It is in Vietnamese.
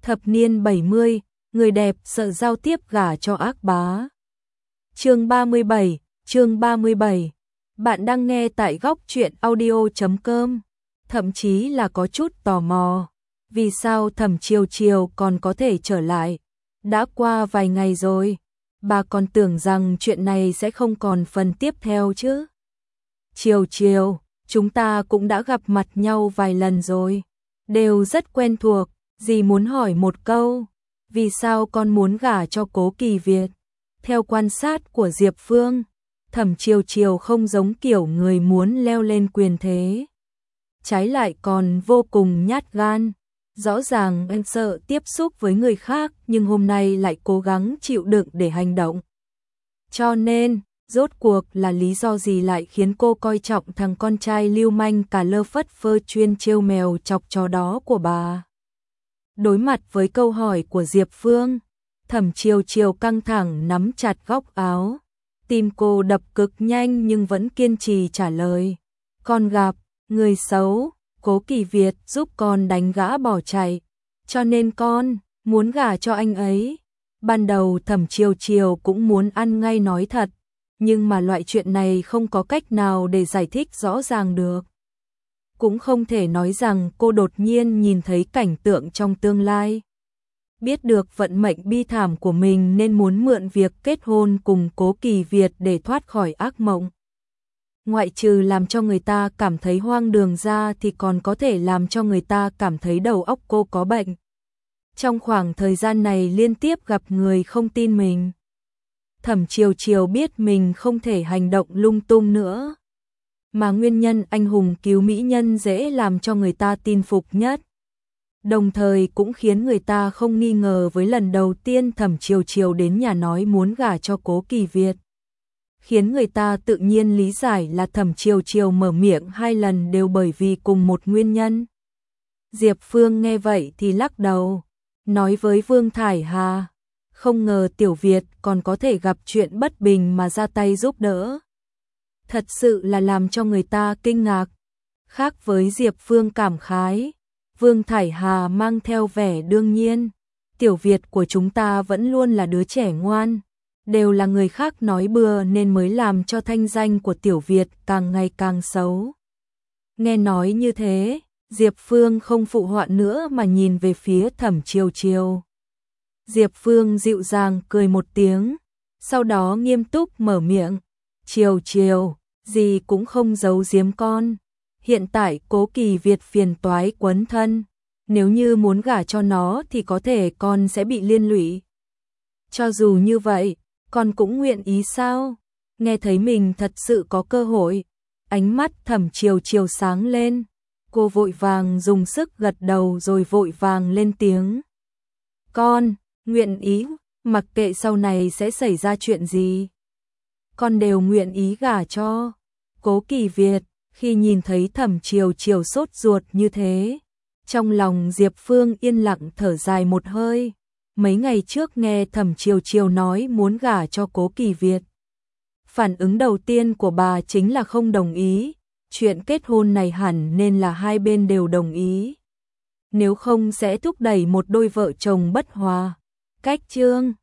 Thập niên 70, người đẹp sợ giao tiếp gả cho ác bá. Chương 37. Bạn đang nghe tại góc truyện audio.com. Thậm chí là có chút tò mò, vì sao Thẩm Chiều Chiều còn có thể trở lại? Đã qua vài ngày rồi, bà còn tưởng rằng chuyện này sẽ không còn phần tiếp theo chứ. Chiều Chiều, chúng ta cũng đã gặp mặt nhau vài lần rồi, đều rất quen thuộc, dì muốn hỏi một câu, vì sao con muốn gả cho Cố Kỳ Việt? Theo quan sát của Diệp Phương, Thẩm Chiều Chiều không giống kiểu người muốn leo lên quyền thế. Trái lại còn vô cùng nhát gan. Rõ ràng anh sợ tiếp xúc với người khác nhưng hôm nay lại cố gắng chịu đựng để hành động. Cho nên, rốt cuộc là lý do gì lại khiến cô coi trọng thằng con trai lưu manh cả lơ phất phơ chuyên trêu mèo chọc chó đó của bà? Đối mặt với câu hỏi của Diệp Phương, Thẩm Chiều Chiều căng thẳng nắm chặt góc áo. Tim cô đập cực nhanh nhưng vẫn kiên trì trả lời. Con gặp người xấu, Cố Kỳ Việt giúp con đánh gã bỏ chạy, cho nên con muốn gả cho anh ấy. Ban đầu Thẩm Chiều Chiều cũng muốn ăn ngay nói thật, nhưng mà loại chuyện này không có cách nào để giải thích rõ ràng được. Cũng không thể nói rằng cô đột nhiên nhìn thấy cảnh tượng trong tương lai. Biết được vận mệnh bi thảm của mình nên muốn mượn việc kết hôn cùng Cố Kỳ Việt để thoát khỏi ác mộng. Ngoại trừ làm cho người ta cảm thấy hoang đường ra thì còn có thể làm cho người ta cảm thấy đầu óc cô có bệnh. Trong khoảng thời gian này liên tiếp gặp người không tin mình. Thẩm Chiều Chiều biết mình không thể hành động lung tung nữa. Mà nguyên nhân anh hùng cứu mỹ nhân dễ làm cho người ta tin phục nhất. Đồng thời cũng khiến người ta không nghi ngờ với lần đầu tiên Thẩm Chiều Chiều đến nhà nói muốn gả cho Cố Kỳ Việt. Khiến người ta tự nhiên lý giải là Thẩm Chiều Chiều mở miệng hai lần đều bởi vì cùng một nguyên nhân. Diệp Phương nghe vậy thì lắc đầu, nói với Vương Thải Hà, không ngờ Tiểu Việt còn có thể gặp chuyện bất bình mà ra tay giúp đỡ. Thật sự là làm cho người ta kinh ngạc. Khác với Diệp Phương cảm khái, Vương Thải Hà mang theo vẻ đương nhiên. Tiểu Việt của chúng ta vẫn luôn là đứa trẻ ngoan. Đều là người khác nói bừa nên mới làm cho thanh danh của Tiểu Việt càng ngày càng xấu. Nghe nói như thế, Diệp Phương không phụ họa nữa mà nhìn về phía Thẩm Chiều Chiều. Diệp Phương dịu dàng cười một tiếng, sau đó nghiêm túc mở miệng. Chiều Chiều, gì cũng không giấu giếm con. Hiện tại Cố Kỳ Việt phiền toái quấn thân. Nếu như muốn gả cho nó thì có thể con sẽ bị liên lụy. Cho dù như vậy, con cũng nguyện ý sao? Nghe thấy mình thật sự có cơ hội, ánh mắt Thẩm Chiều Chiều sáng lên. Cô vội vàng dùng sức gật đầu rồi vội vàng lên tiếng. Con, nguyện ý, mặc kệ sau này sẽ xảy ra chuyện gì. Con đều nguyện ý gả cho Cố Kỳ Việt. Khi nhìn thấy Thẩm Chiều Chiều sốt ruột như thế, trong lòng Diệp Phương yên lặng thở dài một hơi. Mấy ngày trước nghe Thẩm Chiều Chiều nói muốn gả cho Cố Kỳ Việt, phản ứng đầu tiên của bà chính là không đồng ý. Chuyện kết hôn này hẳn nên là hai bên đều đồng ý. Nếu không sẽ thúc đẩy một đôi vợ chồng bất hòa. Cách chương